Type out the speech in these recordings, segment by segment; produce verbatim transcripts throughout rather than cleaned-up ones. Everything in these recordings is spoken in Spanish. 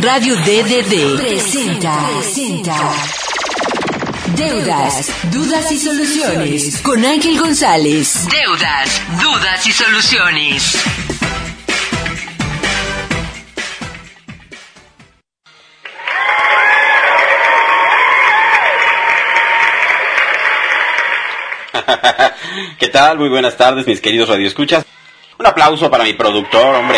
Radio D D D presenta, presenta Deudas, Dudas y Soluciones con Ángel González. Deudas, Dudas y Soluciones. ¿Qué tal? Muy buenas tardes, mis queridos radioescuchas. Un aplauso para mi productor, hombre.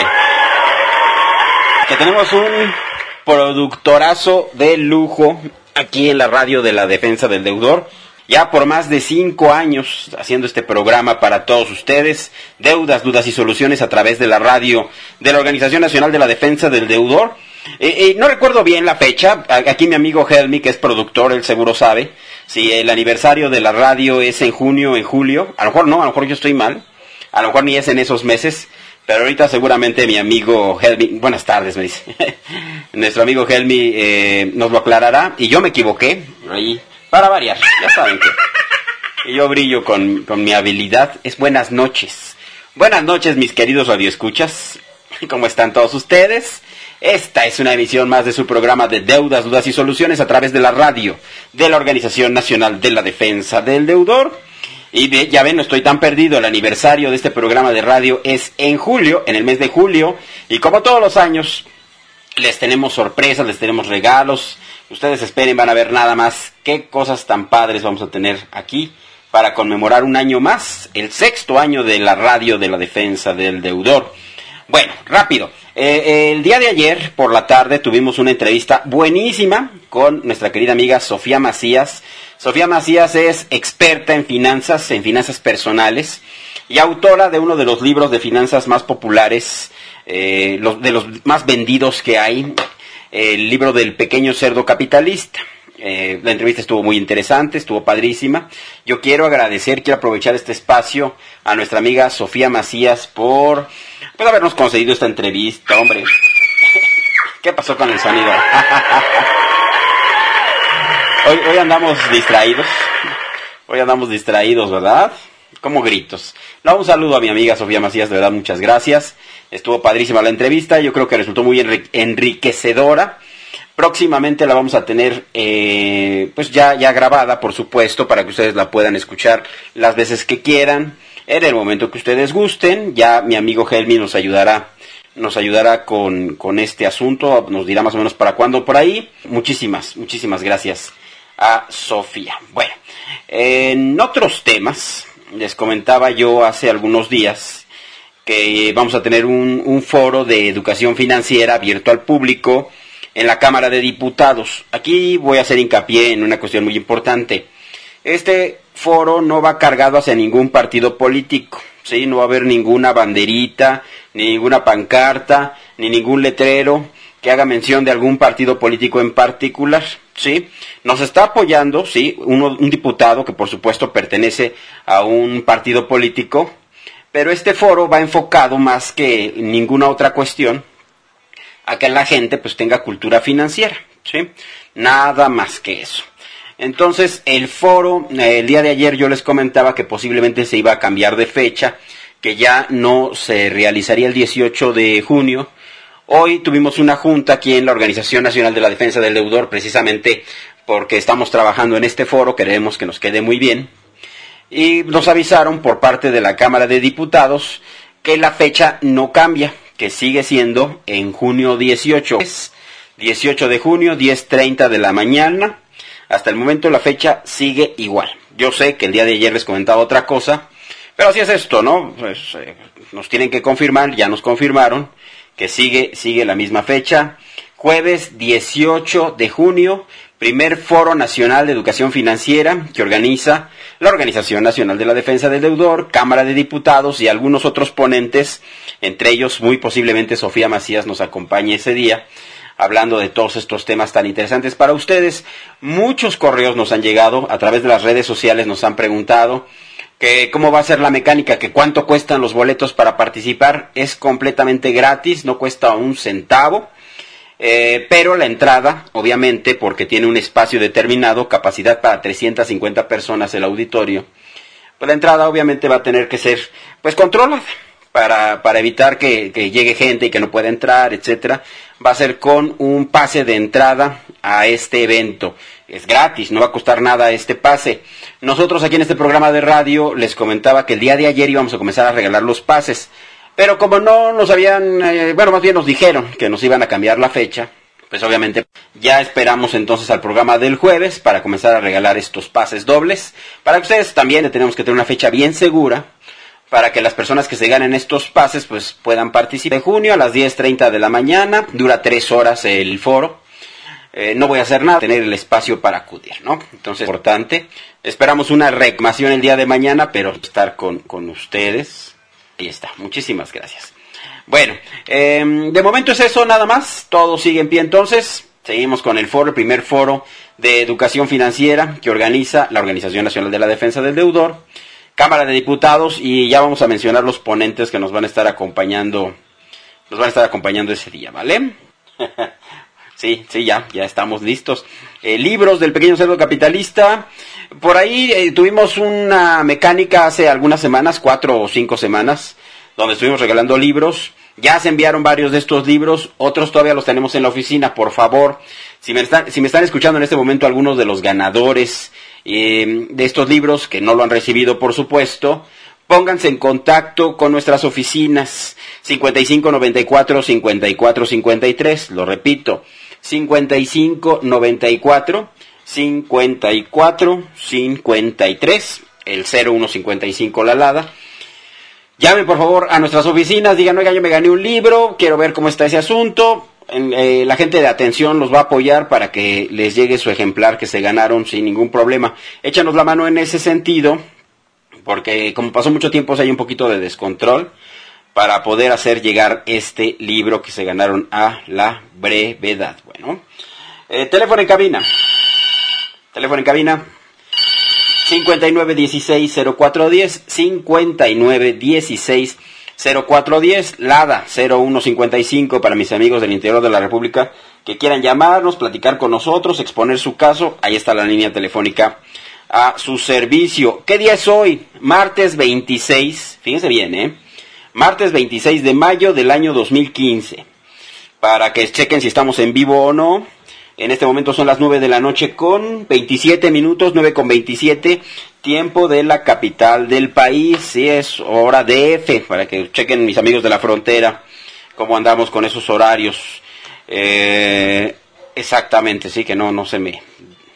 Que tenemos un productorazo de lujo aquí en la radio de la defensa del deudor. Ya por más de cinco años haciendo este programa para todos ustedes. Deudas, dudas y soluciones a través de la radio de la Organización Nacional de la Defensa del Deudor. Eh, eh, no recuerdo bien la fecha. Aquí mi amigo Helmi, que es productor, él seguro sabe. Si el aniversario de la radio es en junio, en julio. A lo mejor no, a lo mejor yo estoy mal. A lo mejor ni es en esos meses. Pero ahorita seguramente mi amigo Helmi, buenas tardes me dice. Nuestro amigo Helmi eh, nos lo aclarará. Y yo me equivoqué. Ahí, para variar, ya saben que, que yo brillo con, con mi habilidad. Es buenas noches. Buenas noches, mis queridos radioescuchas. ¿Cómo están todos ustedes? Esta es una emisión más de su programa de Deudas, Dudas y Soluciones a través de la radio de la Organización Nacional de la Defensa del Deudor. Y de, ya ven, no estoy tan perdido, el aniversario de este programa de radio es en julio, en el mes de julio. Y como todos los años, les tenemos sorpresas, les tenemos regalos. Ustedes esperen, van a ver nada más qué cosas tan padres vamos a tener aquí para conmemorar un año más, el sexto año de la radio de la Defensa del Deudor. Bueno, rápido. Eh, el día de ayer, por la tarde, tuvimos una entrevista buenísima con nuestra querida amiga Sofía Macías. Sofía Macías es experta en finanzas, en finanzas personales, y autora de uno de los libros de finanzas más populares, eh, los, de los más vendidos que hay, el libro del pequeño cerdo capitalista. Eh, la entrevista estuvo muy interesante, estuvo padrísima. Yo quiero agradecer, quiero aprovechar este espacio a nuestra amiga Sofía Macías por, por habernos concedido esta entrevista, hombre. ¿Qué pasó con el sonido? Hoy, hoy andamos distraídos, hoy andamos distraídos, ¿verdad? Como gritos. No, un saludo a mi amiga Sofía Macías, de verdad, muchas gracias. Estuvo padrísima la entrevista, yo creo que resultó muy enri- enriquecedora. Próximamente la vamos a tener, eh, pues ya, ya grabada, por supuesto, para que ustedes la puedan escuchar las veces que quieran, en el momento que ustedes gusten. Ya mi amigo Helmi nos ayudará, nos ayudará con, con este asunto, nos dirá más o menos para cuándo por ahí. Muchísimas, muchísimas gracias a Sofía. Bueno, en otros temas, les comentaba yo hace algunos días que vamos a tener un, un foro de educación financiera abierto al público en la Cámara de Diputados. Aquí voy a hacer hincapié en una cuestión muy importante. Este foro no va cargado hacia ningún partido político, ¿sí? No va a haber ninguna banderita, ni ninguna pancarta, ni ningún letrero que haga mención de algún partido político en particular, ¿sí? Nos está apoyando, ¿sí? Uno, un diputado que por supuesto pertenece a un partido político, pero este foro va enfocado más que ninguna otra cuestión a que la gente pues tenga cultura financiera, ¿sí? Nada más que eso. Entonces, el foro, eh, el día de ayer yo les comentaba que posiblemente se iba a cambiar de fecha, que ya no se realizaría el dieciocho de junio. Hoy tuvimos una junta aquí en la Organización Nacional de la Defensa del Deudor, precisamente porque estamos trabajando en este foro, queremos que nos quede muy bien. Y nos avisaron por parte de la Cámara de Diputados que la fecha no cambia, que sigue siendo en junio dieciocho. Es dieciocho de junio, diez treinta de la mañana. Hasta el momento la fecha sigue igual. Yo sé que el día de ayer les comentaba otra cosa, pero así es esto, ¿no? Pues, eh, nos tienen que confirmar, ya nos confirmaron que sigue, sigue la misma fecha. Jueves dieciocho de junio, primer Foro Nacional de Educación Financiera que organiza la Organización Nacional de la Defensa del Deudor, Cámara de Diputados y algunos otros ponentes, entre ellos muy posiblemente Sofía Macías nos acompañe ese día, hablando de todos estos temas tan interesantes para ustedes. Muchos correos nos han llegado, a través de las redes sociales nos han preguntado que cómo va a ser la mecánica, que cuánto cuestan los boletos para participar. Es completamente gratis, no cuesta un centavo. Eh, pero la entrada, obviamente, porque tiene un espacio determinado, capacidad para trescientas cincuenta personas el auditorio, pues la entrada obviamente va a tener que ser, pues, controlada, para, para evitar que, que llegue gente y que no pueda entrar, etcétera, va a ser con un pase de entrada a este evento. Es gratis, no va a costar nada este pase. Nosotros aquí en este programa de radio les comentaba que el día de ayer íbamos a comenzar a regalar los pases, pero como no nos habían, eh, bueno, más bien nos dijeron que nos iban a cambiar la fecha, pues obviamente ya esperamos entonces al programa del jueves para comenzar a regalar estos pases dobles, para que ustedes también tenemos que tener una fecha bien segura, para que las personas que se ganen estos pases pues puedan participar. En junio a las diez treinta de la mañana, dura tres horas el foro. Eh, no voy a hacer nada, tener el espacio para acudir, ¿no? Entonces, importante. Esperamos una reclamación el día de mañana, pero estar con, con ustedes. Ahí está, muchísimas gracias. Bueno, eh, de momento es eso nada más, todo sigue en pie entonces. Seguimos con el foro, el primer foro de educación financiera que organiza la Organización Nacional de la Defensa del Deudor, Cámara de Diputados, y ya vamos a mencionar los ponentes que nos van a estar acompañando, nos van a estar acompañando ese día, ¿vale? Sí, sí, ya, ya estamos listos. Eh, libros del Pequeño Cerdo Capitalista. Por ahí eh, tuvimos una mecánica hace algunas semanas, cuatro o cinco semanas, donde estuvimos regalando libros. Ya se enviaron varios de estos libros, otros todavía los tenemos en la oficina. Por favor, si me están, si me están escuchando en este momento algunos de los ganadores eh, de estos libros, que no lo han recibido por supuesto, pónganse en contacto con nuestras oficinas, cincuenta y cinco noventa y cuatro cincuenta y cuatro cincuenta y tres, lo repito, cincuenta y cinco noventa y cuatro cincuenta y cuatro cincuenta y tres, el cero uno cincuenta y cinco la alada. Llamen por favor a nuestras oficinas, digan, oiga, yo me gané un libro, quiero ver cómo está ese asunto. En, eh, la gente de atención los va a apoyar para que les llegue su ejemplar que se ganaron sin ningún problema. Échanos la mano en ese sentido, porque como pasó mucho tiempo hay un poquito de descontrol para poder hacer llegar este libro que se ganaron a la brevedad. Bueno, eh, teléfono en cabina, teléfono en cabina, cincuenta y nueve dieciséis cero cuatro diez, cincuenta y nueve dieciséis cero cuatro diez, Lada cero uno cincuenta y cinco para mis amigos del interior de la República que quieran llamarnos, platicar con nosotros, exponer su caso. Ahí está la línea telefónica a su servicio. ¿Qué día es hoy? Martes veintiséis, fíjense bien, ¿eh? Martes veintiséis de mayo del año dos mil quince. Para que chequen si estamos en vivo o no. En este momento son las nueve de la noche con veintisiete minutos, nueve con veintisiete, tiempo de la capital del país. Sí, es hora D F, para que chequen mis amigos de la frontera cómo andamos con esos horarios. Eh, exactamente, sí, que no, no se me...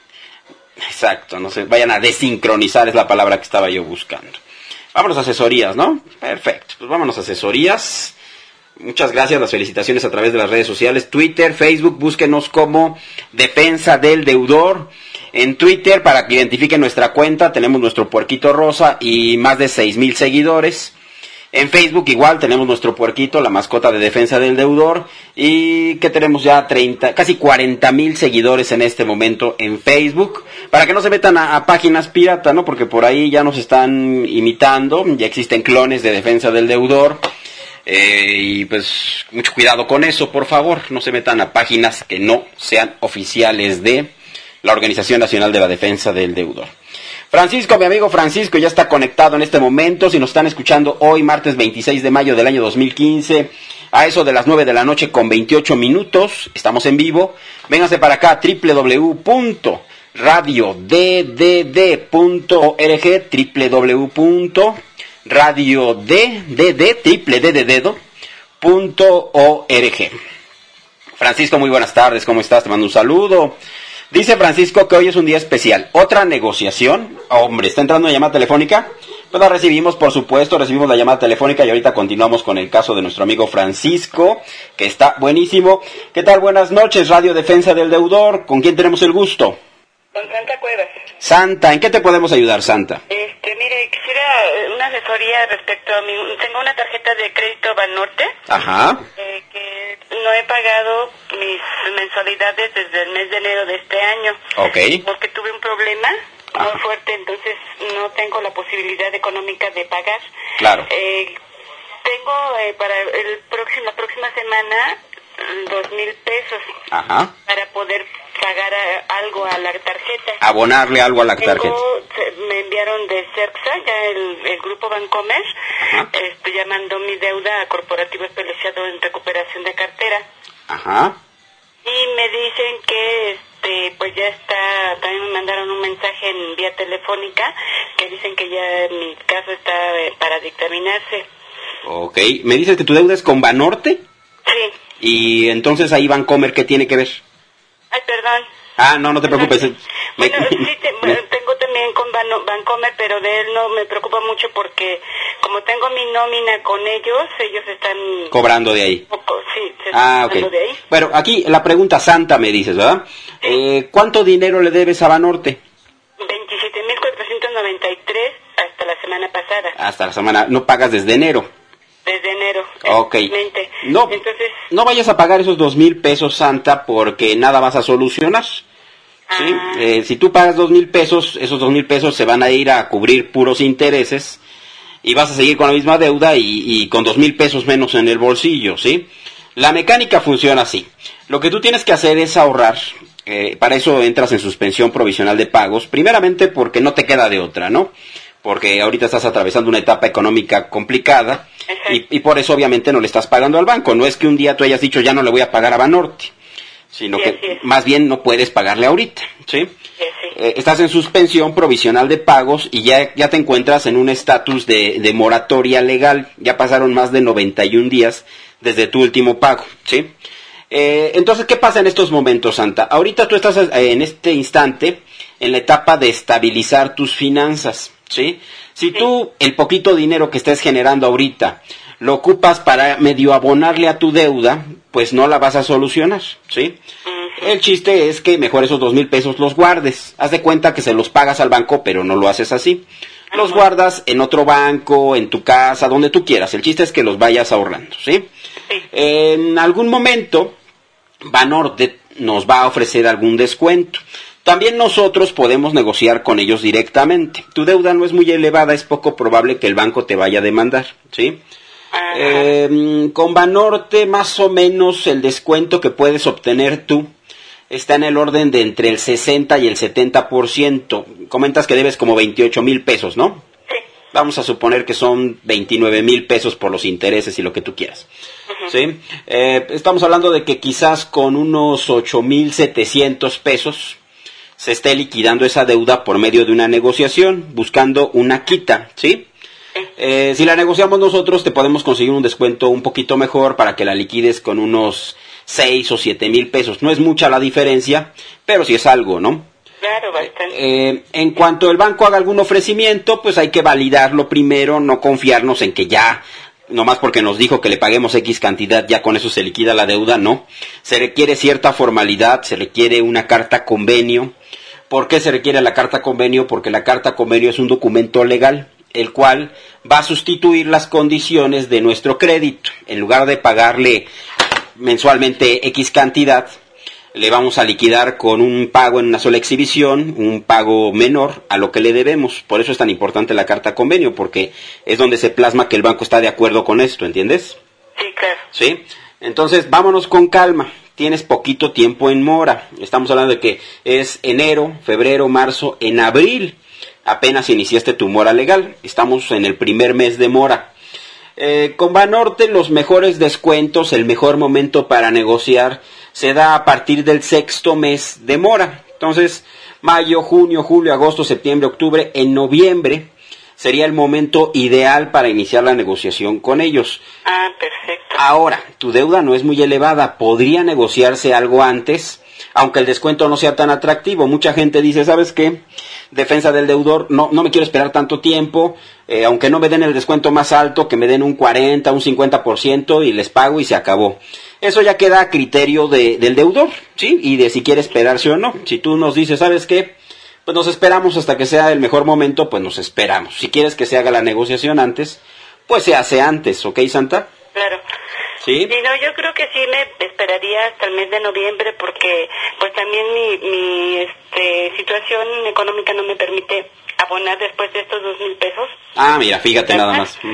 Exacto, no se vayan a desincronizar, es la palabra que estaba yo buscando. Vámonos a asesorías, ¿no? Perfecto, pues vámonos a asesorías. Muchas gracias, las felicitaciones a través de las redes sociales, Twitter, Facebook, búsquenos como Defensa del Deudor. En Twitter, para que identifiquen nuestra cuenta, tenemos nuestro puerquito rosa y más de seis mil seguidores. En Facebook igual tenemos nuestro puerquito, la mascota de Defensa del Deudor, y que tenemos ya treinta, casi cuarenta mil seguidores en este momento en Facebook, para que no se metan a, a páginas pirata, ¿no? Porque por ahí ya nos están imitando, ya existen clones de Defensa del Deudor. Eh, y pues mucho cuidado con eso, por favor, no se metan a páginas que no sean oficiales de la Organización Nacional de la Defensa del Deudor. Francisco, mi amigo Francisco, ya está conectado en este momento. Si nos están escuchando hoy, martes veintiséis de mayo del año dos mil quince, a eso de las nueve de la noche con veintiocho minutos, estamos en vivo. Vénganse para acá, doble u doble u doble u punto radio d d d punto org, doble u doble u doble u punto radio d d d, triple d de dedo, punto org. Francisco, muy buenas tardes, ¿cómo estás? Te mando un saludo. Dice Francisco que hoy es un día especial. ¿Otra negociación? Hombre, ¿está entrando una llamada telefónica? Pues la recibimos, por supuesto, recibimos la llamada telefónica y ahorita continuamos con el caso de nuestro amigo Francisco, que está buenísimo. ¿Qué tal? Buenas noches, Radio Defensa del Deudor. ¿Con quién tenemos el gusto? Con Santa Cuevas. Santa, ¿en qué te podemos ayudar, Santa? Este, mire, quisiera una asesoría respecto a mi... Tengo una tarjeta de crédito Banorte. Ajá. Eh, que no he pagado mis mensualidades desde el mes de enero de este año. Ok. Porque tuve un problema Ajá. muy fuerte, entonces no tengo la posibilidad económica de pagar. Claro. Eh, tengo eh, para el próximo, la próxima semana dos mil pesos. Ajá. Para poder pagar a, algo a la tarjeta. Abonarle algo a la tarjeta. Tengo, me enviaron de CERXA, ya el, el grupo Bancomer, este, ya mandó mi deuda a Corporativo Especializado en Recuperación de Cartera. Ajá. Y me dicen que este pues ya está, también me mandaron un mensaje en vía telefónica que dicen que ya mi caso está eh, para dictaminarse. Ok, ¿me dices que tu deuda es con Banorte? Sí. Y entonces ahí Bancomer, ¿qué tiene que ver? Ay, perdón. Ah, no, no te preocupes. Bueno, sí, te, bueno, tengo también con Ban- Bancomer, pero de él no me preocupa mucho porque como tengo mi nómina con ellos, ellos están... Cobrando de ahí. Poco, sí, se Ah, están ok. de ahí. Bueno, aquí la pregunta santa me dices, ¿verdad? Sí. Eh, ¿Cuánto dinero le debes a Banorte? veintisiete mil cuatrocientos noventa y tres hasta la semana pasada. Hasta la semana, no pagas desde enero. Desde enero. Ok. Exactamente. No, Entonces, no vayas a pagar esos dos mil pesos, Santa, porque nada vas a solucionar. ¿Sí? Ah. Eh, si tú pagas dos mil pesos, esos dos mil pesos se van a ir a cubrir puros intereses y vas a seguir con la misma deuda y, y con dos mil pesos menos en el bolsillo, ¿sí? La mecánica funciona así. Lo que tú tienes que hacer es ahorrar. Eh, para eso entras en suspensión provisional de pagos. Primeramente porque no te queda de otra, ¿no? Porque ahorita estás atravesando una etapa económica complicada y, y por eso obviamente no le estás pagando al banco. No es que un día tú hayas dicho ya no le voy a pagar a Banorte, sino sí, que más bien no puedes pagarle ahorita, ¿sí? sí, sí. Eh, estás en suspensión provisional de pagos y ya, ya te encuentras en un estatus de, de moratoria legal. Ya pasaron más de noventa y un días desde tu último pago, ¿sí? Eh, entonces, ¿qué pasa en estos momentos, Santa? Ahorita tú estás eh, en este instante en la etapa de estabilizar tus finanzas, ¿sí? Si Sí. tú el poquito dinero que estés generando ahorita lo ocupas para medio abonarle a tu deuda, pues no la vas a solucionar, ¿sí? Ujú. El chiste es que mejor esos dos mil pesos los guardes. Haz de cuenta que se los pagas al banco, pero no lo haces así. Los Ajá. guardas en otro banco, en tu casa, donde tú quieras. El chiste es que los vayas ahorrando, ¿sí? Sí. En algún momento, Banorte nos va a ofrecer algún descuento. También nosotros podemos negociar con ellos directamente. Tu deuda no es muy elevada, es poco probable que el banco te vaya a demandar, ¿sí? Ajá. Eh, con Banorte, más o menos, el descuento que puedes obtener tú está en el orden de entre el sesenta y el setenta por ciento. Comentas que debes como veintiocho mil pesos, ¿no? Sí. Vamos a suponer que son veintinueve mil pesos por los intereses y lo que tú quieras. Ujú. ¿Sí? Eh, estamos hablando de que quizás con unos ocho mil setecientos pesos se esté liquidando esa deuda por medio de una negociación, buscando una quita, ¿sí? Eh, si la negociamos nosotros, te podemos conseguir un descuento un poquito mejor para que la liquides con unos seis o siete mil pesos. No es mucha la diferencia, pero sí es algo, ¿no? Claro, bastante. Eh, en cuanto el banco haga algún ofrecimiento, pues hay que validarlo primero, no confiarnos en que ya, nomás porque nos dijo que le paguemos X cantidad, ya con eso se liquida la deuda, no. Se requiere cierta formalidad, se requiere una carta convenio. ¿Por qué se requiere la carta convenio? Porque la carta convenio es un documento legal, el cual va a sustituir las condiciones de nuestro crédito. En lugar de pagarle mensualmente X cantidad, le vamos a liquidar con un pago en una sola exhibición, un pago menor a lo que le debemos. Por eso es tan importante la carta convenio, porque es donde se plasma que el banco está de acuerdo con esto, ¿entiendes? Sí, claro. ¿Sí? Entonces, vámonos con calma. Tienes poquito tiempo en mora. Estamos hablando de que es enero, febrero, marzo, en abril apenas iniciaste tu mora legal. Estamos en el primer mes de mora. Eh, con Banorte los mejores descuentos, el mejor momento para negociar se da a partir del sexto mes de mora. Entonces, mayo, junio, julio, agosto, septiembre, octubre, en noviembre sería el momento ideal para iniciar la negociación con ellos. Ah, perfecto. Ahora, tu deuda no es muy elevada, podría negociarse algo antes, aunque el descuento no sea tan atractivo. Mucha gente dice, ¿sabes qué? Defensa del deudor, no, no me quiero esperar tanto tiempo, eh, aunque no me den el descuento más alto, que me den un cuarenta, un cincuenta por ciento y les pago y se acabó. Eso ya queda a criterio de, del deudor, ¿sí? Y de si quiere esperarse o no. Si tú nos dices, ¿sabes qué? Pues nos esperamos hasta que sea el mejor momento, pues nos esperamos. Si quieres que se haga la negociación antes, pues se hace antes, ¿ok, Santa? Claro. ¿Sí? Sí, no, yo creo que sí me esperaría hasta el mes de noviembre porque pues también mi, mi este, situación económica no me permite abonar después de estos dos mil pesos. Ah, mira, fíjate nada más. Uh-huh.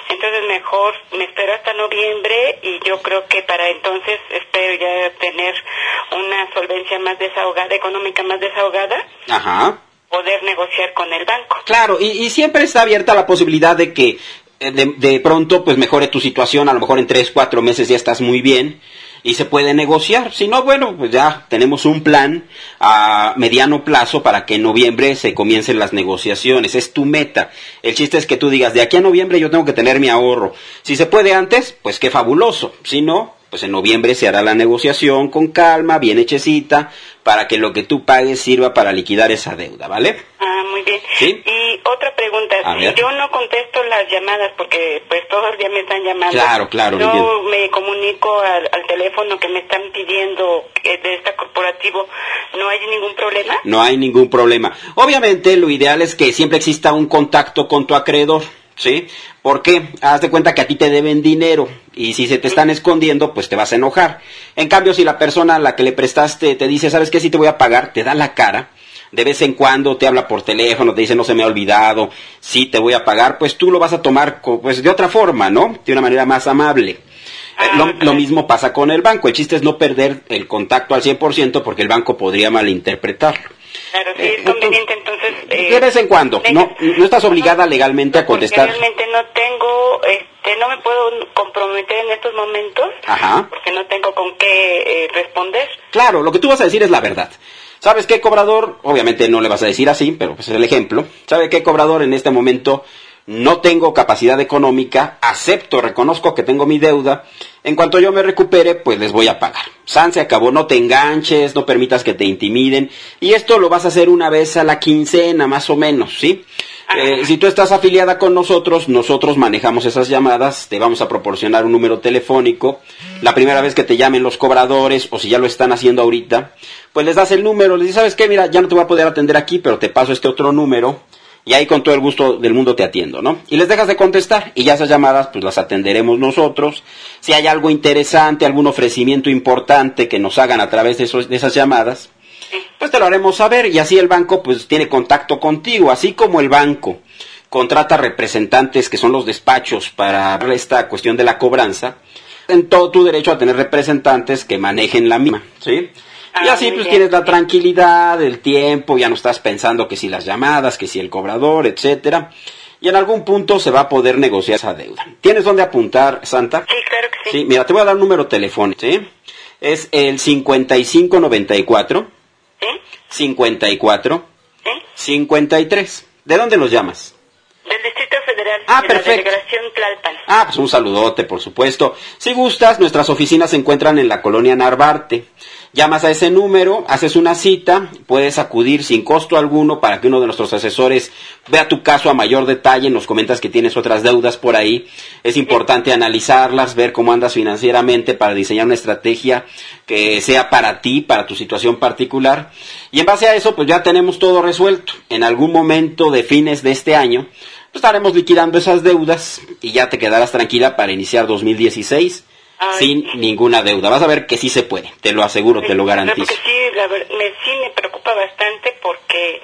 Entonces mejor me espero hasta noviembre y yo creo que para entonces espero ya tener una solvencia más desahogada, económica más desahogada. Ajá. Poder negociar con el banco. Claro, y, y siempre está abierta la posibilidad de que de, de pronto pues mejore tu situación, a lo mejor en tres, cuatro meses ya estás muy bien y se puede negociar. Si no, bueno, pues ya tenemos un plan a mediano plazo para que en noviembre se comiencen las negociaciones. Es tu meta. El chiste es que tú digas, de aquí a noviembre yo tengo que tener mi ahorro. Si se puede antes, pues qué fabuloso. Si no, pues en noviembre se hará la negociación con calma, bien hechecita, para que lo que tú pagues sirva para liquidar esa deuda, ¿vale? Ah, muy bien. ¿Sí? Y otra pregunta, A si ver. yo no contesto las llamadas, porque pues todos los días me están llamando. Claro, claro, lo Yo entiendo. me comunico al, al teléfono que me están pidiendo eh, de este corporativo, ¿no hay ningún problema? No hay ningún problema. Obviamente lo ideal es que siempre exista un contacto con tu acreedor, ¿sí? Porque haz de cuenta que a ti te deben dinero y si se te están escondiendo, pues te vas a enojar. En cambio, si la persona a la que le prestaste te dice, ¿sabes qué? Sí te voy a pagar, te da la cara, de vez en cuando te habla por teléfono, te dice, no se me ha olvidado, sí te voy a pagar, pues tú lo vas a tomar co- pues de otra forma, ¿no? De una manera más amable. Eh, lo, lo mismo pasa con el banco. El chiste es no perder el contacto al cien por ciento porque el banco podría malinterpretarlo. Claro, sí, Eh, es conveniente entonces... eh, De vez en cuando, no, no estás obligada legalmente a contestar. Porque realmente no tengo, este, no me puedo comprometer en estos momentos, Ajá. porque no tengo con qué eh, responder. Claro, lo que tú vas a decir es la verdad. ¿Sabes qué, cobrador? Obviamente no le vas a decir así, pero pues es el ejemplo. ¿Sabe qué, cobrador? En este momento no tengo capacidad económica, acepto, reconozco que tengo mi deuda. En cuanto yo me recupere, pues les voy a pagar. San se acabó, no te enganches, no permitas que te intimiden. Y esto lo vas a hacer una vez a la quincena, más o menos, ¿sí? Eh, si tú estás afiliada con nosotros, nosotros manejamos esas llamadas, te vamos a proporcionar un número telefónico. La primera vez que te llamen los cobradores, o si ya lo están haciendo ahorita, pues les das el número, les dices, ¿sabes qué? Mira, ya no te voy a poder atender aquí, pero te paso este otro número, y ahí con todo el gusto del mundo te atiendo, ¿no? Y les dejas de contestar, y ya esas llamadas, pues las atenderemos nosotros. Si hay algo interesante, algún ofrecimiento importante que nos hagan a través de, esos, de esas llamadas, pues te lo haremos saber, y así el banco pues tiene contacto contigo, así como el banco contrata representantes que son los despachos para esta cuestión de la cobranza, en todo tu derecho a tener representantes que manejen la misma, ¿sí? Ah, y así muy pues bien. tienes la tranquilidad, el tiempo, ya no estás pensando que si las llamadas, que si el cobrador, etcétera, y en algún punto se va a poder negociar esa deuda. ¿Tienes dónde apuntar, Santa? Sí, claro que sí. Sí, mira, te voy a dar un número telefónico, ¿sí? Es el cincuenta y cinco noventa y cuatro ¿Sí? cincuenta y cuatro ¿Sí? cincuenta y tres. ¿De dónde los llamas? Del Distrito Federal, Ah, de perfecto. la Delegación Tlalpan. Ah, pues un saludote, por supuesto. Si gustas, nuestras oficinas se encuentran en la colonia Narvarte. Llamas a ese número, haces una cita, puedes acudir sin costo alguno para que uno de nuestros asesores vea tu caso a mayor detalle. Nos comentas que tienes otras deudas por ahí. Es importante analizarlas, ver cómo andas financieramente para diseñar una estrategia que sea para ti, para tu situación particular. Y en base a eso, pues ya tenemos todo resuelto. En algún momento de fines de este año, pues estaremos liquidando esas deudas y ya te quedarás tranquila para iniciar dos mil dieciséis. Ay. Sin ninguna deuda. Vas a ver que sí se puede, te lo aseguro, te lo garantizo. Porque sí, la ver- me, sí me preocupa bastante porque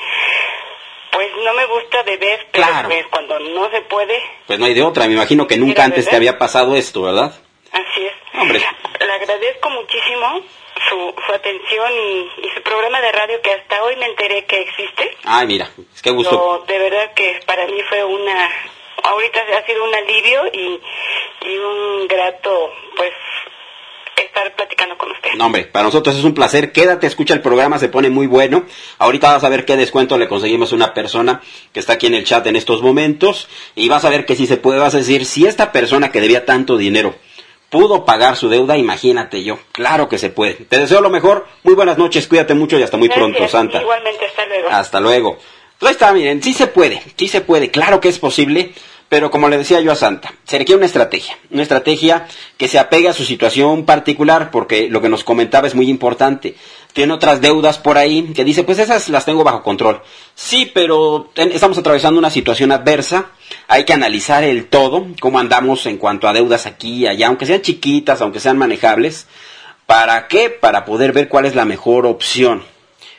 pues no me gusta beber, pero Claro. pues cuando no se puede, Pues no hay de otra, me imagino que nunca Mira, antes te ¿verdad? había pasado esto, ¿verdad? así es. Hombre. Le agradezco muchísimo su, su atención y, y su programa de radio que hasta hoy me enteré que existe. Ay, mira, es que gusto. Lo- de verdad que para mí fue una... Ahorita ha sido un alivio y, y un grato, pues, estar platicando con usted. No, hombre, para nosotros es un placer. Quédate, escucha el programa, se pone muy bueno. Ahorita vas a ver qué descuento le conseguimos a una persona que está aquí en el chat en estos momentos. Y vas a ver que si se puede, vas a decir, si esta persona que debía tanto dinero pudo pagar su deuda, imagínate yo. Claro que se puede. Te deseo lo mejor. Muy buenas noches, cuídate mucho y hasta muy Gracias, pronto, Santa. Igualmente, hasta luego. Hasta luego. Pues ahí está, miren, sí se puede, sí se puede, claro que es posible, pero como le decía yo a Santa, se requiere una estrategia, una estrategia que se apegue a su situación particular, porque lo que nos comentaba es muy importante. Tiene otras deudas por ahí que dice, pues esas las tengo bajo control. Sí, pero ten- estamos atravesando una situación adversa, hay que analizar el todo, cómo andamos en cuanto a deudas aquí y allá, aunque sean chiquitas, aunque sean manejables. ¿Para qué? Para poder ver cuál es la mejor opción.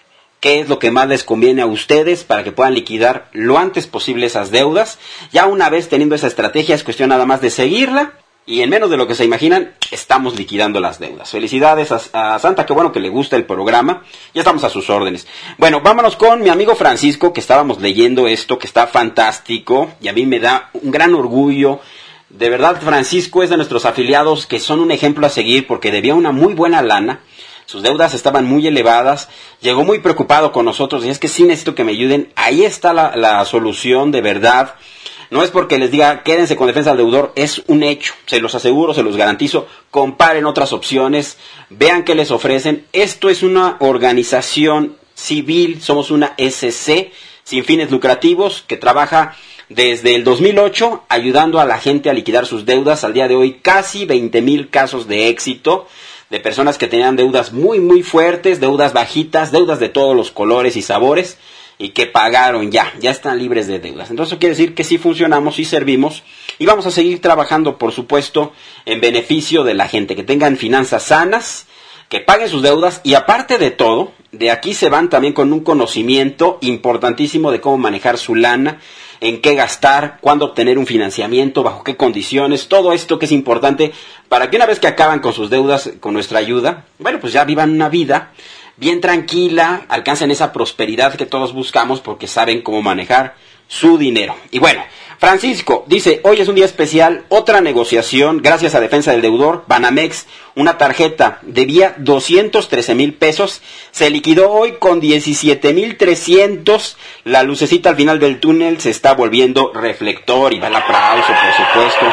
qué es lo que más les conviene a ustedes para que puedan liquidar lo antes posible esas deudas. Ya una vez teniendo esa estrategia, es cuestión nada más de seguirla. Y en menos de lo que se imaginan, estamos liquidando las deudas. Felicidades a, a Santa, qué bueno que le gusta el programa. Ya estamos a sus órdenes. Bueno, vámonos con mi amigo Francisco, que estábamos leyendo esto, que está fantástico. Y a mí me da un gran orgullo. De verdad, Francisco es de nuestros afiliados que son un ejemplo a seguir porque debía una muy buena lana. Sus deudas estaban muy elevadas. Llegó muy preocupado con nosotros y es que sí necesito que me ayuden. Ahí está la, la solución, de verdad. No es porque les diga, quédense con defensa del deudor, es un hecho, se los aseguro, se los garantizo, comparen otras opciones, vean qué les ofrecen. Esto es una organización civil, somos una S C, sin fines lucrativos, que trabaja desde el dos mil ocho, ayudando a la gente a liquidar sus deudas. Al día de hoy, casi veinte mil casos de éxito, de personas que tenían deudas muy, muy fuertes, deudas bajitas, deudas de todos los colores y sabores, y que pagaron ya, ya están libres de deudas. Entonces eso quiere decir que sí funcionamos, sí servimos, y vamos a seguir trabajando, por supuesto, en beneficio de la gente, que tengan finanzas sanas, que paguen sus deudas, y aparte de todo, de aquí se van también con un conocimiento importantísimo de cómo manejar su lana, en qué gastar, cuándo obtener un financiamiento, bajo qué condiciones, todo esto que es importante para que una vez que acaban con sus deudas, con nuestra ayuda, bueno, pues ya vivan una vida bien tranquila, alcancen esa prosperidad que todos buscamos porque saben cómo manejar su dinero. Y bueno, Francisco dice, hoy es un día especial, otra negociación, gracias a Defensa del Deudor, Banamex, una tarjeta, debía doscientos trece mil pesos, se liquidó hoy con diecisiete mil trescientos, la lucecita al final del túnel se está volviendo reflector, y va el aplauso, por supuesto,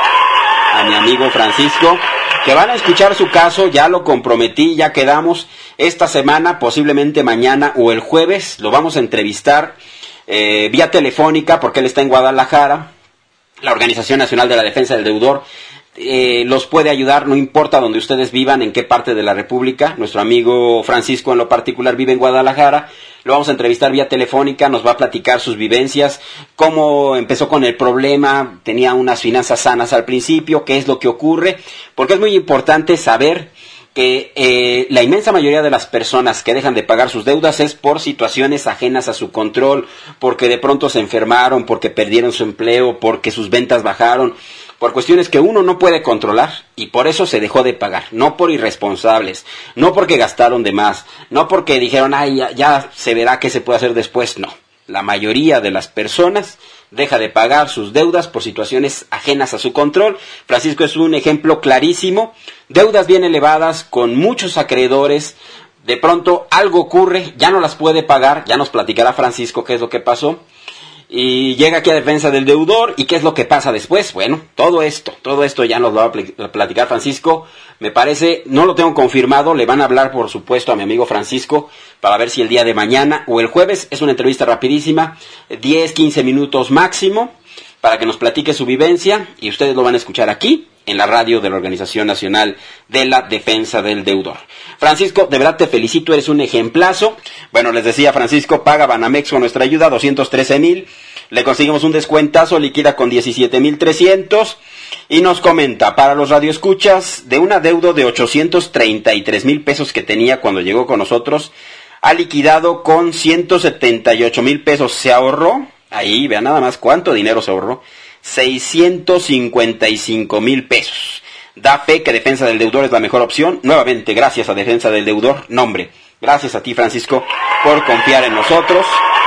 a mi amigo Francisco, que van a escuchar su caso, ya lo comprometí, ya quedamos esta semana, posiblemente mañana o el jueves, lo vamos a entrevistar eh, vía telefónica porque él está en Guadalajara. La Organización Nacional de la Defensa del Deudor eh, los puede ayudar, no importa donde ustedes vivan, en qué parte de la República. Nuestro amigo Francisco en lo particular vive en Guadalajara. Lo vamos a entrevistar vía telefónica, nos va a platicar sus vivencias, cómo empezó con el problema, tenía unas finanzas sanas al principio, qué es lo que ocurre, porque es muy importante saber que eh, la inmensa mayoría de las personas que dejan de pagar sus deudas es por situaciones ajenas a su control, porque de pronto se enfermaron, porque perdieron su empleo, porque sus ventas bajaron, por cuestiones que uno no puede controlar, y por eso se dejó de pagar, no por irresponsables, no porque gastaron de más, no porque dijeron, ay, ya, ya se verá qué se puede hacer después, no. La mayoría de las personas deja de pagar sus deudas por situaciones ajenas a su control. Francisco es un ejemplo clarísimo. Deudas bien elevadas, con muchos acreedores. De pronto algo ocurre, ya no las puede pagar. Ya nos platicará Francisco qué es lo que pasó. Y llega aquí a Defensa del Deudor. ¿Y qué es lo que pasa después? Bueno, todo esto, todo esto ya nos lo va a platicar Francisco. Me parece, no lo tengo confirmado, le van a hablar por supuesto a mi amigo Francisco para ver si el día de mañana o el jueves. Es una entrevista rapidísima, diez, quince minutos máximo, para que nos platique su vivencia, y ustedes lo van a escuchar aquí en la radio de la Organización Nacional de la Defensa del Deudor. Francisco, de verdad te felicito, eres un ejemplazo. Bueno, les decía, Francisco paga Banamex con nuestra ayuda doscientos trece mil, le conseguimos un descuentazo, liquida con diecisiete mil trescientos, y nos comenta, para los radioescuchas, de un adeudo de ochocientos treinta y tres mil pesos que tenía cuando llegó con nosotros, ha liquidado con ciento setenta y ocho mil pesos, se ahorró, ahí vean nada más cuánto dinero se ahorró, seiscientos cincuenta y cinco mil pesos. Da fe que Defensa del Deudor es la mejor opción. Nuevamente, gracias a Defensa del Deudor. Nombre, gracias a ti, Francisco, por confiar en nosotros.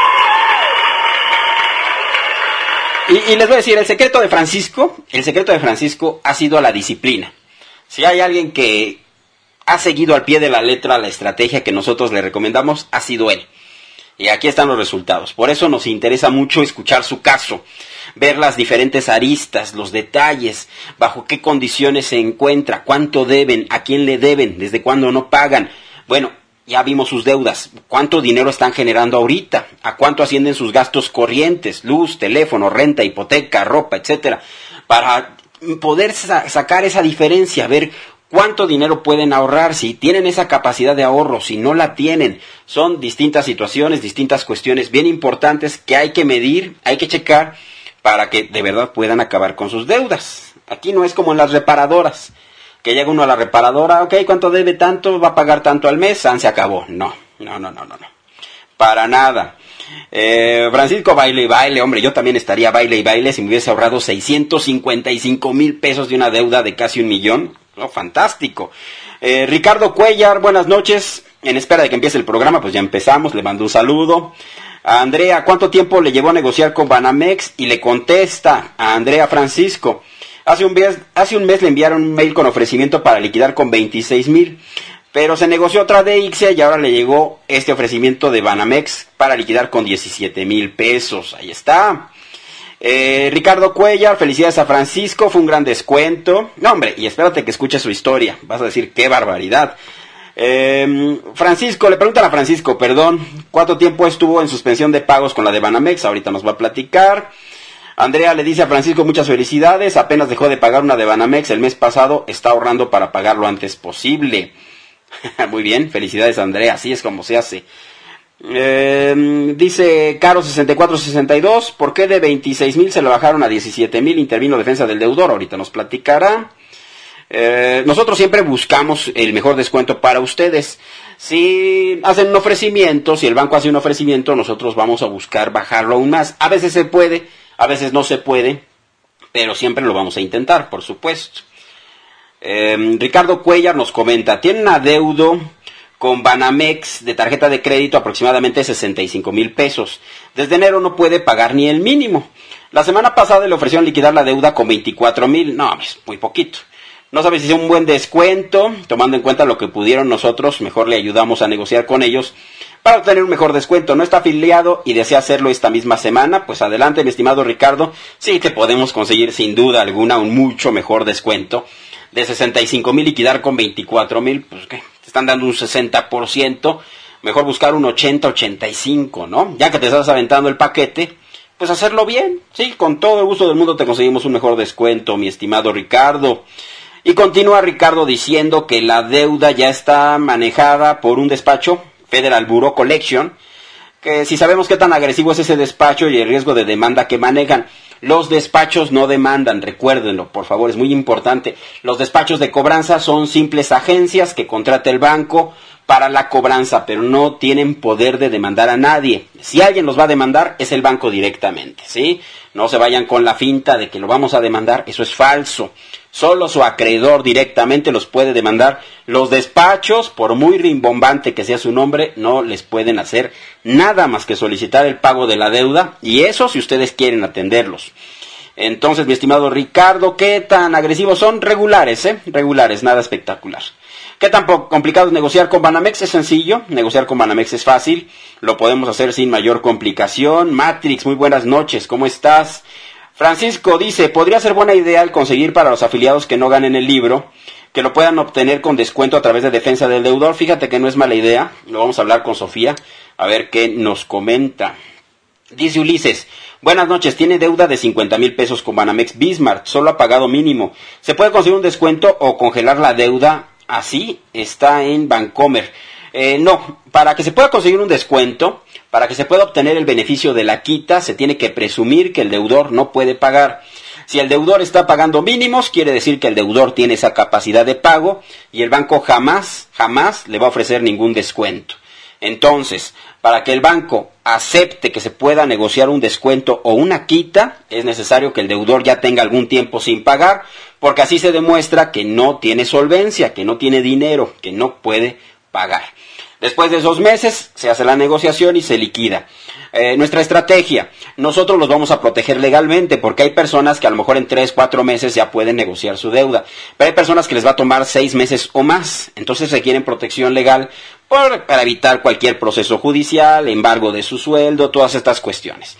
Y, y les voy a decir, el secreto de Francisco, el secreto de Francisco ha sido la disciplina. Si hay alguien que ha seguido al pie de la letra la estrategia que nosotros le recomendamos, ha sido él. Y aquí están los resultados. Por eso nos interesa mucho escuchar su caso, ver las diferentes aristas, los detalles, bajo qué condiciones se encuentra, cuánto deben, a quién le deben, desde cuándo no pagan. Bueno, ya vimos sus deudas, cuánto dinero están generando ahorita, a cuánto ascienden sus gastos corrientes, luz, teléfono, renta, hipoteca, ropa, etcétera, para poder sa- sacar esa diferencia, ver cuánto dinero pueden ahorrar, si tienen esa capacidad de ahorro, si no la tienen. Son distintas situaciones, distintas cuestiones bien importantes que hay que medir, hay que checar para que de verdad puedan acabar con sus deudas. Aquí no es como en las reparadoras, que llega uno a la reparadora, ok, ¿cuánto debe tanto? ¿Va a pagar tanto al mes? Ah, se acabó. No, no, no, no, no. para nada. Eh, Francisco, baile y baile, hombre, yo también estaría baile y baile si me hubiese ahorrado seiscientos cincuenta y cinco mil pesos de una deuda de casi un millón. Oh, fantástico. Eh, Ricardo Cuellar, buenas noches. En espera de que empiece el programa, pues ya empezamos, le mando un saludo. A Andrea, ¿cuánto tiempo le llevó a negociar con Banamex? Y le contesta a Andrea Francisco. Hace un mes, hace un mes le enviaron un mail con ofrecimiento para liquidar con veintiséis mil, pero se negoció otra de Ixia y ahora le llegó este ofrecimiento de Banamex para liquidar con diecisiete mil pesos. Ahí está. Eh, Ricardo Cuellar, felicidades a Francisco, fue un gran descuento. No, hombre, y espérate que escuches su historia, vas a decir, qué barbaridad. Eh, Francisco, le preguntan a Francisco, perdón, ¿cuánto tiempo estuvo en suspensión de pagos con la de Banamex? Ahorita nos va a platicar. Andrea le dice a Francisco, muchas felicidades, apenas dejó de pagar una de Banamex el mes pasado, está ahorrando para pagar lo antes posible. Muy bien, felicidades Andrea, así es como se hace. Eh, dice Caro sesenta y cuatro sesenta y dos, ¿por qué de veintiséis mil se lo bajaron a diecisiete mil? Intervino defensa del deudor, ahorita nos platicará. Eh, nosotros siempre buscamos el mejor descuento para ustedes. Si hacen un ofrecimiento, si el banco hace un ofrecimiento, nosotros vamos a buscar bajarlo aún más. A veces se puede, a veces no se puede, pero siempre lo vamos a intentar, por supuesto. Eh, Ricardo Cuellar nos comenta, tiene un adeudo con Banamex de tarjeta de crédito aproximadamente sesenta y cinco mil pesos. Desde enero no puede pagar ni el mínimo. La semana pasada le ofrecieron liquidar la deuda con veinticuatro mil, no, es muy poquito. No sabe si es un buen descuento, tomando en cuenta lo que pudieron nosotros, mejor le ayudamos a negociar con ellos para obtener un mejor descuento. No está afiliado y desea hacerlo esta misma semana, pues adelante mi estimado Ricardo, sí te podemos conseguir sin duda alguna un mucho mejor descuento. De sesenta y cinco mil liquidar con veinticuatro mil, pues ¿qué? Te están dando un sesenta por ciento, mejor buscar un ochenta, ochenta y cinco, ¿no? Ya que te estás aventando el paquete, pues hacerlo bien, sí, con todo el gusto del mundo te conseguimos un mejor descuento, mi estimado Ricardo. Y continúa Ricardo diciendo que la deuda ya está manejada por un despacho, Federal Bureau Collection, que si sabemos qué tan agresivo es ese despacho y el riesgo de demanda que manejan. Los despachos no demandan, recuérdenlo, por favor, es muy importante. Los despachos de cobranza son simples agencias que contrata el banco para la cobranza, pero no tienen poder de demandar a nadie. Si alguien los va a demandar, es el banco directamente, ¿sí? No se vayan con la finta de que lo vamos a demandar, eso es falso. Solo su acreedor directamente los puede demandar. Los despachos, por muy rimbombante que sea su nombre, no les pueden hacer nada más que solicitar el pago de la deuda, y eso si ustedes quieren atenderlos. Entonces, mi estimado Ricardo, ¿qué tan agresivos son? Regulares, ¿eh? Regulares, nada espectacular. ¿Qué tan complicado es negociar con Banamex? Es sencillo, negociar con Banamex es fácil, lo podemos hacer sin mayor complicación. Matrix, muy buenas noches, ¿cómo estás? Francisco dice, podría ser buena idea el conseguir para los afiliados que no ganen el libro, que lo puedan obtener con descuento a través de defensa del deudor. Fíjate que no es mala idea, lo vamos a hablar con Sofía, a ver qué nos comenta. Dice Ulises, buenas noches, tiene deuda de cincuenta mil pesos con Banamex Bismarck, solo ha pagado mínimo. ¿Se puede conseguir un descuento o congelar la deuda? Así está en Bancomer. Eh, no, para que se pueda conseguir un descuento, para que se pueda obtener el beneficio de la quita, se tiene que presumir que el deudor no puede pagar. Si el deudor está pagando mínimos, quiere decir que el deudor tiene esa capacidad de pago y el banco jamás, jamás le va a ofrecer ningún descuento. Entonces, para que el banco acepte que se pueda negociar un descuento o una quita, es necesario que el deudor ya tenga algún tiempo sin pagar, porque así se demuestra que no tiene solvencia, que no tiene dinero, que no puede pagar. Después de esos meses se hace la negociación y se liquida. Eh, nuestra estrategia, nosotros los vamos a proteger legalmente porque hay personas que a lo mejor en tres, cuatro meses ya pueden negociar su deuda, pero hay personas que les va a tomar seis meses o más, entonces requieren protección legal por, para evitar cualquier proceso judicial, embargo de su sueldo, todas estas cuestiones.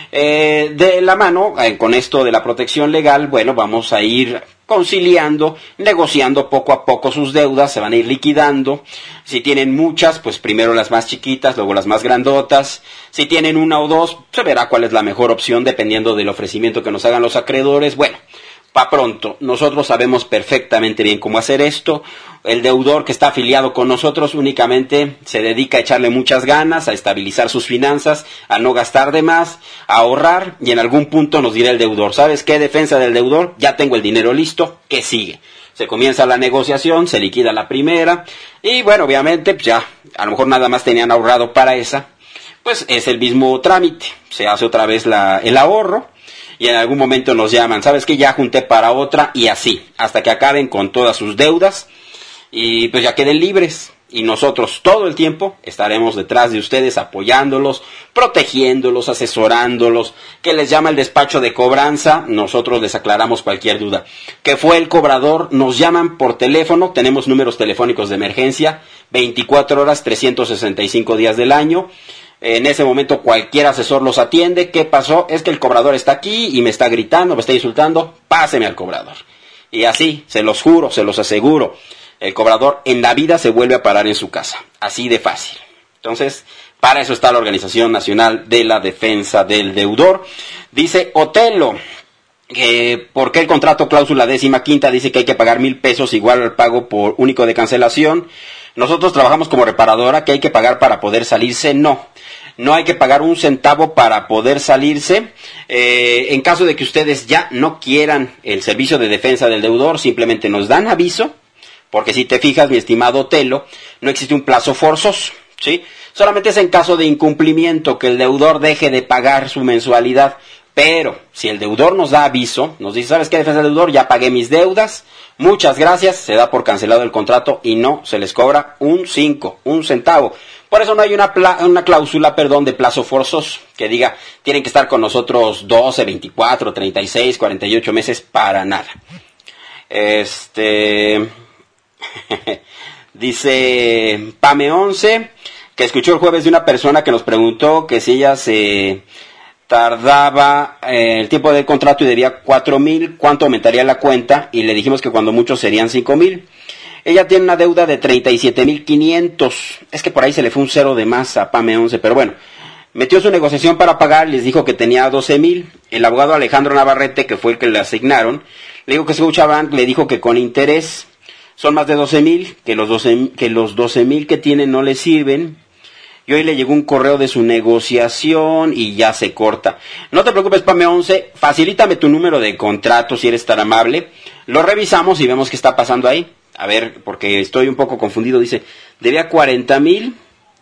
Eh, de la mano, eh, con esto de la protección legal, bueno, vamos a ir conciliando, negociando poco a poco sus deudas, se van a ir liquidando. Si tienen muchas, pues primero las más chiquitas, luego las más grandotas. Si tienen una o dos, se verá cuál es la mejor opción dependiendo del ofrecimiento que nos hagan los acreedores. Bueno, pa' pronto, nosotros sabemos perfectamente bien cómo hacer esto. El deudor que está afiliado con nosotros únicamente se dedica a echarle muchas ganas, a estabilizar sus finanzas, a no gastar de más, a ahorrar, y en algún punto nos dirá el deudor, ¿sabes qué? Defensa del deudor, ya tengo el dinero listo, ¿qué sigue? Se comienza la negociación, se liquida la primera, y bueno, obviamente, pues ya, a lo mejor nada más tenían ahorrado para esa, pues es el mismo trámite, se hace otra vez la, el ahorro y en algún momento nos llaman, ¿sabes qué? Ya junté para otra y así, hasta que acaben con todas sus deudas y pues ya queden libres. Y nosotros todo el tiempo estaremos detrás de ustedes apoyándolos, protegiéndolos, asesorándolos. Que les llama el despacho de cobranza, nosotros les aclaramos cualquier duda. Que fue el cobrador, nos llaman por teléfono, tenemos números telefónicos de emergencia, veinticuatro horas, trescientos sesenta y cinco días del año. En ese momento cualquier asesor los atiende. ¿Qué pasó? Es que el cobrador está aquí y me está gritando, me está insultando, páseme al cobrador. Y así, se los juro, se los aseguro. El cobrador en la vida se vuelve a parar en su casa. Así de fácil. Entonces, para eso está la Organización Nacional de la Defensa del Deudor. Dice Otelo, que ¿por qué el contrato cláusula décima quinta dice que hay que pagar mil pesos igual al pago por único de cancelación? Nosotros trabajamos como reparadora, que hay que pagar para poder salirse. No. No hay que pagar un centavo para poder salirse. Eh, en caso de que ustedes ya no quieran el servicio de defensa del deudor, simplemente nos dan aviso. Porque si te fijas, mi estimado Telo, no existe un plazo forzoso, ¿sí? Solamente es en caso de incumplimiento que el deudor deje de pagar su mensualidad. Pero si el deudor nos da aviso, nos dice, ¿sabes qué, defensa del deudor? Ya pagué mis deudas, muchas gracias, se da por cancelado el contrato y no se les cobra un cinco, un centavo. Por eso no hay una, pla- una cláusula, perdón, de plazo forzoso que diga, tienen que estar con nosotros doce, veinticuatro, treinta y seis, cuarenta y ocho meses, para nada. Este... Dice Pame once, que escuchó el jueves de una persona que nos preguntó que si ella se tardaba eh, el tiempo del contrato y debía cuatro mil, ¿cuánto aumentaría la cuenta? Y le dijimos que cuando mucho serían cinco mil. Ella tiene una deuda de treinta y siete mil quinientos. Es que por ahí se le fue un cero de más a Pame once, pero bueno. Metió su negociación para pagar, les dijo que tenía doce mil. El abogado Alejandro Navarrete, que fue el que le asignaron, le dijo que Scotiabank le dijo que con interés son más de doce mil, que los doce que los doce mil que tienen no le sirven. Y hoy le llegó un correo de su negociación y ya se corta. No te preocupes, Pame once, facilítame tu número de contrato si eres tan amable. Lo revisamos y vemos qué está pasando ahí. A ver, porque estoy un poco confundido. Dice, debía cuarenta mil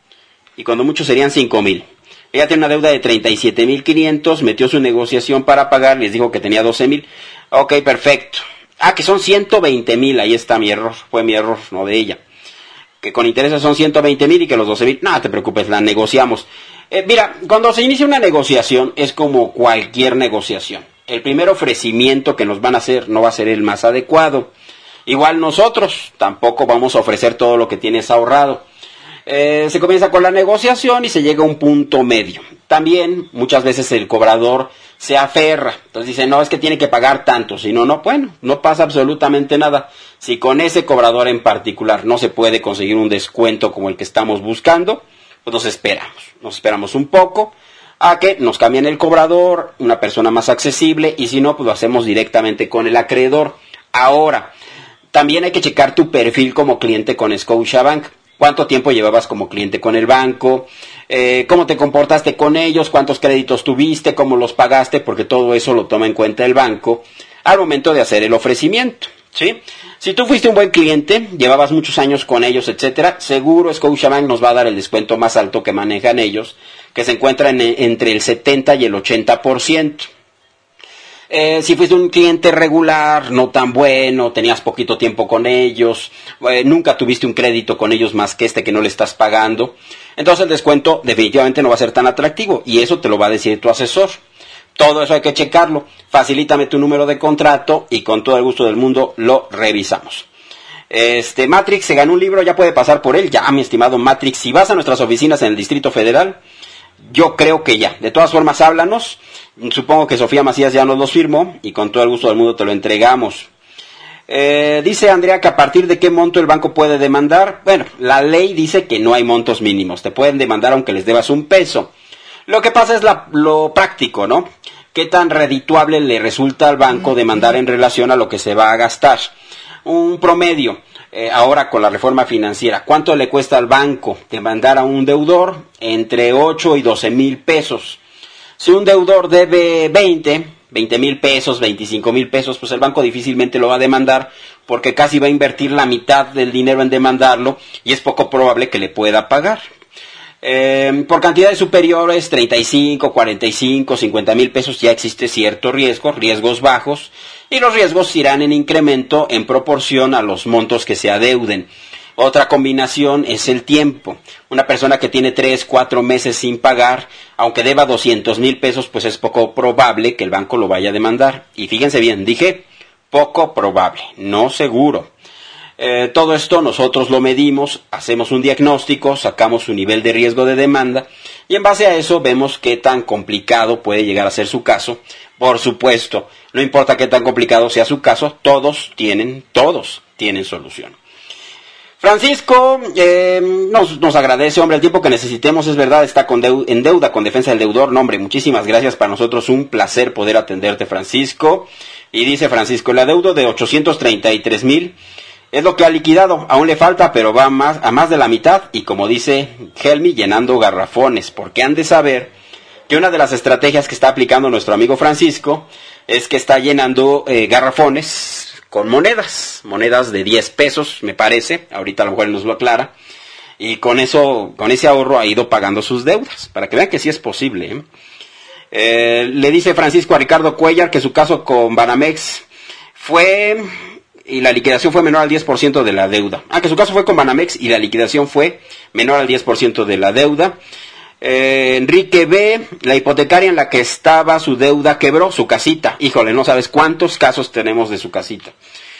y cuando mucho serían cinco mil. Ella tiene una deuda de treinta y siete mil quinientos, metió su negociación para pagar, les dijo que tenía doce mil. Ok, perfecto. Ah, que son ciento veinte mil, ahí está mi error, fue mi error, no de ella. Que con intereses son ciento veinte mil y que los doce mil, no te preocupes, la negociamos. Eh, mira, cuando se inicia una negociación es como cualquier negociación. El primer ofrecimiento que nos van a hacer no va a ser el más adecuado. Igual nosotros tampoco vamos a ofrecer todo lo que tienes ahorrado. Eh, se comienza con la negociación y se llega a un punto medio. También muchas veces el cobrador se aferra, entonces dice, no, es que tiene que pagar tanto, si no, no, bueno, no pasa absolutamente nada. Si con ese cobrador en particular no se puede conseguir un descuento como el que estamos buscando, pues nos esperamos, nos esperamos un poco a que nos cambien el cobrador, una persona más accesible, y si no, pues lo hacemos directamente con el acreedor. Ahora, también hay que checar tu perfil como cliente con Scotiabank. ¿Cuánto tiempo llevabas como cliente con el banco? Eh, ¿Cómo te comportaste con ellos? ¿Cuántos créditos tuviste? ¿Cómo los pagaste? Porque todo eso lo toma en cuenta el banco al momento de hacer el ofrecimiento, ¿sí? Si tú fuiste un buen cliente, llevabas muchos años con ellos, etcétera, seguro Scotiabank nos va a dar el descuento más alto que manejan ellos, que se encuentra en, entre el setenta y el ochenta por ciento. Eh, si fuiste un cliente regular, no tan bueno, tenías poquito tiempo con ellos, eh, nunca tuviste un crédito con ellos más que este que no le estás pagando, entonces el descuento definitivamente no va a ser tan atractivo y eso te lo va a decir tu asesor. Todo eso hay que checarlo. Facilítame tu número de contrato y con todo el gusto del mundo lo revisamos. Este, Matrix se ganó un libro, ya puede pasar por él. Ya, mi estimado Matrix, si vas a nuestras oficinas en el Distrito Federal, yo creo que ya. De todas formas, háblanos. Supongo que Sofía Macías ya nos los firmó y con todo el gusto del mundo te lo entregamos. Eh, dice Andrea que a partir de qué monto el banco puede demandar. Bueno, la ley dice que no hay montos mínimos. Te pueden demandar aunque les debas un peso. Lo que pasa es la, lo práctico, ¿no? ¿Qué tan redituable le resulta al banco demandar en relación a lo que se va a gastar? Un promedio. Eh, ahora con la reforma financiera, ¿cuánto le cuesta al banco demandar a un deudor? Entre ocho y doce mil pesos. Si un deudor debe veinte, veinte mil pesos, veinticinco mil pesos, pues el banco difícilmente lo va a demandar porque casi va a invertir la mitad del dinero en demandarlo y es poco probable que le pueda pagar. Eh, por cantidades superiores, treinta y cinco, cuarenta y cinco, cincuenta mil pesos, ya existe cierto riesgo, riesgos bajos, y los riesgos irán en incremento en proporción a los montos que se adeuden. Otra combinación es el tiempo. Una persona que tiene tres, cuatro meses sin pagar, aunque deba doscientos mil pesos, pues es poco probable que el banco lo vaya a demandar. Y fíjense bien, dije poco probable, no seguro. Eh, todo esto nosotros lo medimos, hacemos un diagnóstico, sacamos su nivel de riesgo de demanda y en base a eso vemos qué tan complicado puede llegar a ser su caso. Por supuesto, no importa qué tan complicado sea su caso, todos tienen, todos tienen solución. Francisco eh, nos, nos agradece, hombre, el tiempo que necesitemos, es verdad, está con deu- en deuda con defensa del deudor. No, hombre, muchísimas gracias, para nosotros un placer poder atenderte, Francisco. Y dice Francisco, el adeudo de ochocientos treinta y tres mil es lo que ha liquidado, aún le falta, pero va más, a más de la mitad, y como dice Helmi, llenando garrafones, porque han de saber que una de las estrategias que está aplicando nuestro amigo Francisco es que está llenando eh, garrafones con monedas, monedas de diez pesos, me parece, ahorita a lo mejor él nos lo aclara, y con eso, con ese ahorro ha ido pagando sus deudas, para que vean que sí es posible, ¿eh? Eh, le dice Francisco a Ricardo Cuellar que su caso con Banamex fue... y la liquidación fue menor al diez por ciento de la deuda. Ah, que su caso fue con Banamex y la liquidación fue menor al diez por ciento de la deuda. Eh, Enrique B., la hipotecaria en la que estaba su deuda quebró su casita. Híjole, no sabes cuántos casos tenemos de su casita.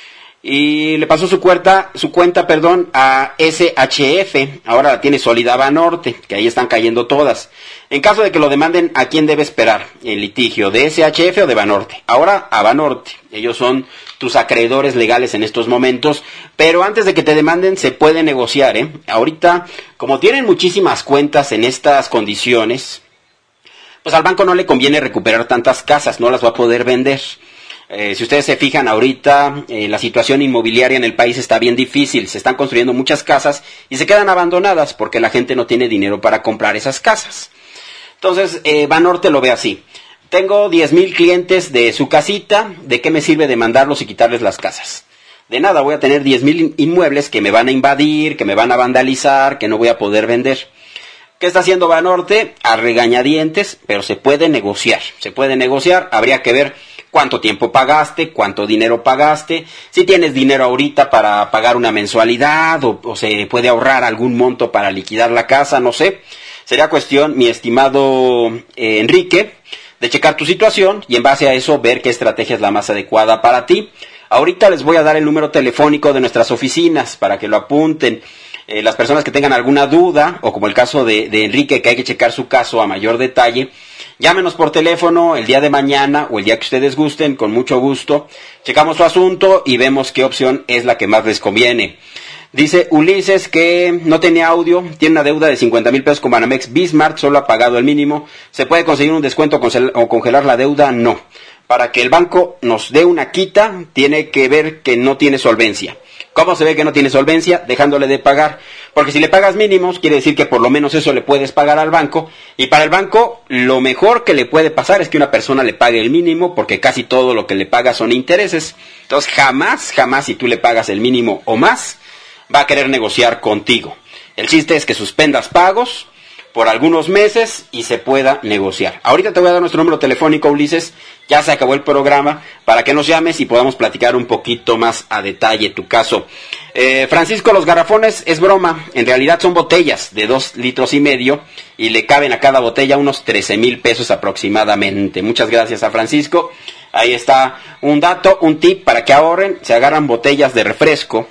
Y le pasó su cuenta, su cuenta, perdón, a S H F. Ahora la tiene sólida Banorte, que ahí están cayendo todas. En caso de que lo demanden, ¿a quién debe esperar el litigio? ¿De S H F o de Banorte? Ahora a Banorte. Ellos son tus acreedores legales en estos momentos, pero antes de que te demanden se puede negociar, ¿eh? Ahorita, como tienen muchísimas cuentas en estas condiciones, pues al banco no le conviene recuperar tantas casas, no las va a poder vender. Eh, si ustedes se fijan ahorita, eh, la situación inmobiliaria en el país está bien difícil, se están construyendo muchas casas y se quedan abandonadas porque la gente no tiene dinero para comprar esas casas. Entonces, eh, Banorte lo ve así. Tengo diez mil clientes de su casita, ¿de qué me sirve demandarlos y quitarles las casas? De nada, voy a tener diez mil inmuebles que me van a invadir, que me van a vandalizar, que no voy a poder vender. ¿Qué está haciendo Banorte? A regañadientes, pero se puede negociar, se puede negociar, habría que ver cuánto tiempo pagaste, cuánto dinero pagaste, si tienes dinero ahorita para pagar una mensualidad o, o se puede ahorrar algún monto para liquidar la casa, no sé. Sería cuestión, mi estimado eh, Enrique, de checar tu situación y en base a eso ver qué estrategia es la más adecuada para ti. Ahorita les voy a dar el número telefónico de nuestras oficinas para que lo apunten. Eh, las personas que tengan alguna duda, o como el caso de, de Enrique, que hay que checar su caso a mayor detalle, llámenos por teléfono el día de mañana o el día que ustedes gusten, con mucho gusto. Checamos su asunto y vemos qué opción es la que más les conviene. Dice Ulises que no tenía audio, tiene una deuda de cincuenta mil pesos con Banamex Bismarck, solo ha pagado el mínimo. ¿Se puede conseguir un descuento o congelar la deuda? No. Para que el banco nos dé una quita, tiene que ver que no tiene solvencia. ¿Cómo se ve que no tiene solvencia? Dejándole de pagar. Porque si le pagas mínimos, quiere decir que por lo menos eso le puedes pagar al banco. Y para el banco, lo mejor que le puede pasar es que una persona le pague el mínimo, porque casi todo lo que le paga son intereses. Entonces, jamás, jamás, si tú le pagas el mínimo o más, va a querer negociar contigo. El chiste es que suspendas pagos por algunos meses y se pueda negociar. Ahorita te voy a dar nuestro número telefónico, Ulises. Ya se acabó el programa para que nos llames y podamos platicar un poquito más a detalle tu caso. Eh, Francisco, los garrafones es broma. En realidad son botellas de dos litros y medio y le caben a cada botella unos trece mil pesos aproximadamente. Muchas gracias a Francisco. Ahí está un dato, un tip para que ahorren. Se agarran botellas de refresco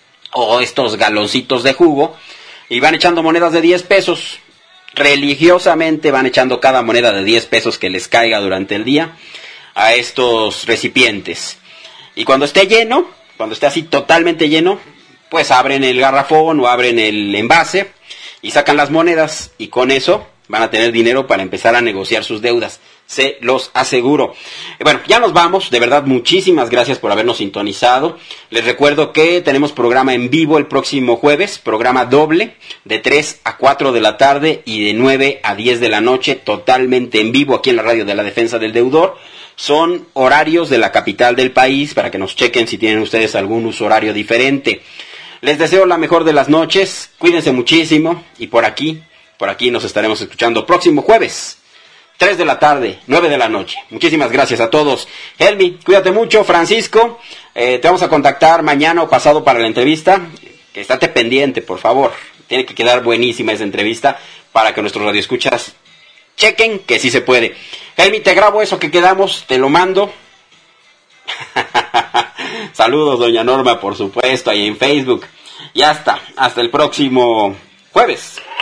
o estos galoncitos de jugo y van echando monedas de diez pesos. Religiosamente van echando cada moneda de diez pesos que les caiga durante el día a estos recipientes. Y cuando esté lleno, cuando esté así totalmente lleno, pues abren el garrafón o abren el envase y sacan las monedas y con eso van a tener dinero para empezar a negociar sus deudas. Se los aseguro. Bueno, ya nos vamos. De verdad, muchísimas gracias por habernos sintonizado. Les recuerdo que tenemos programa en vivo el próximo jueves, programa doble, de tres a cuatro de la tarde y de nueve a diez de la noche, totalmente en vivo aquí en la radio de la Defensa del Deudor. Son horarios de la capital del país para que nos chequen si tienen ustedes algún uso horario diferente. Les deseo la mejor de las noches. Cuídense muchísimo y por aquí, por aquí nos estaremos escuchando próximo jueves, tres de la tarde, nueve de la noche. Muchísimas gracias a todos. Helmi, cuídate mucho. Francisco, eh, te vamos a contactar mañana o pasado para la entrevista. Que estate pendiente, por favor. Tiene que quedar buenísima esa entrevista para que nuestros radioescuchas chequen que sí se puede. Helmi, te grabo eso que quedamos, te lo mando. Saludos, doña Norma, por supuesto, ahí en Facebook. Y hasta, hasta el próximo jueves.